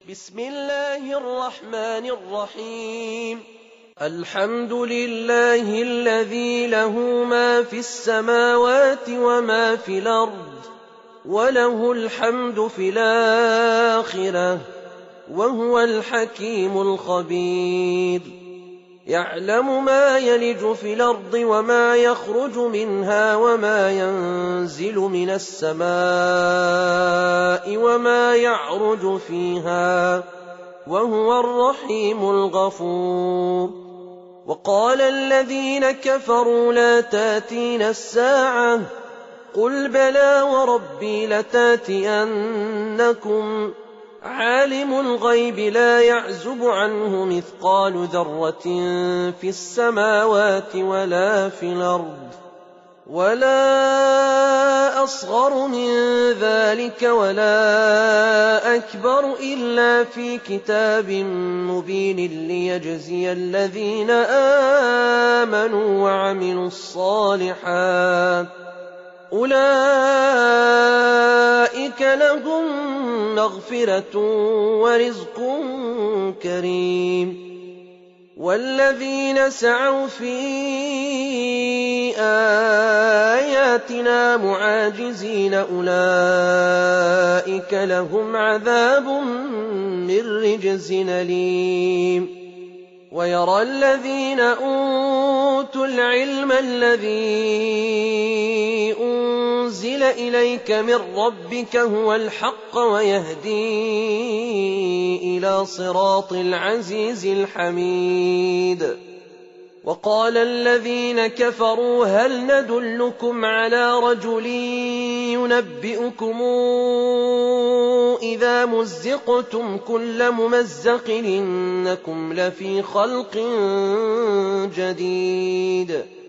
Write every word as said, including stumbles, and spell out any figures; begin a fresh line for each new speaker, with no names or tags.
بسم الله الرحمن الرحيم الحمد لله الذي له ما في السماوات وما في الأرض وله الحمد في الآخرة وهو الحكيم الخبير يعلم ما يلج في الأرض وما يخرج منها وما ينزل من السماء وما يعرج فيها وهو الرحيم الغفور وقال الذين كفروا لا تاتين الساعة قل بلى وربي لتاتينكم عالم الغيب لا يعزب عنه مثقال ذرة في السماوات ولا في الأرض ولا أصغر من ذلك ولا أكبر إلا في كتاب مبين ليجزي الذين آمنوا وعملوا الصالحات أولئك لهم مغفرة ورزق كريم والذين سعوا في آياتنا معاجزين أولئك لهم عذاب من رجز أليم ويرى الذين أوتوا العلم الذي أنزل إليك من ربك هو الحق ويهدي إلى صراط العزيز الحميد وقال الذين كفروا هل ندلكم على رجل ينبئكم إذا مزقتم كل ممزق إنكم لفي خلق جديد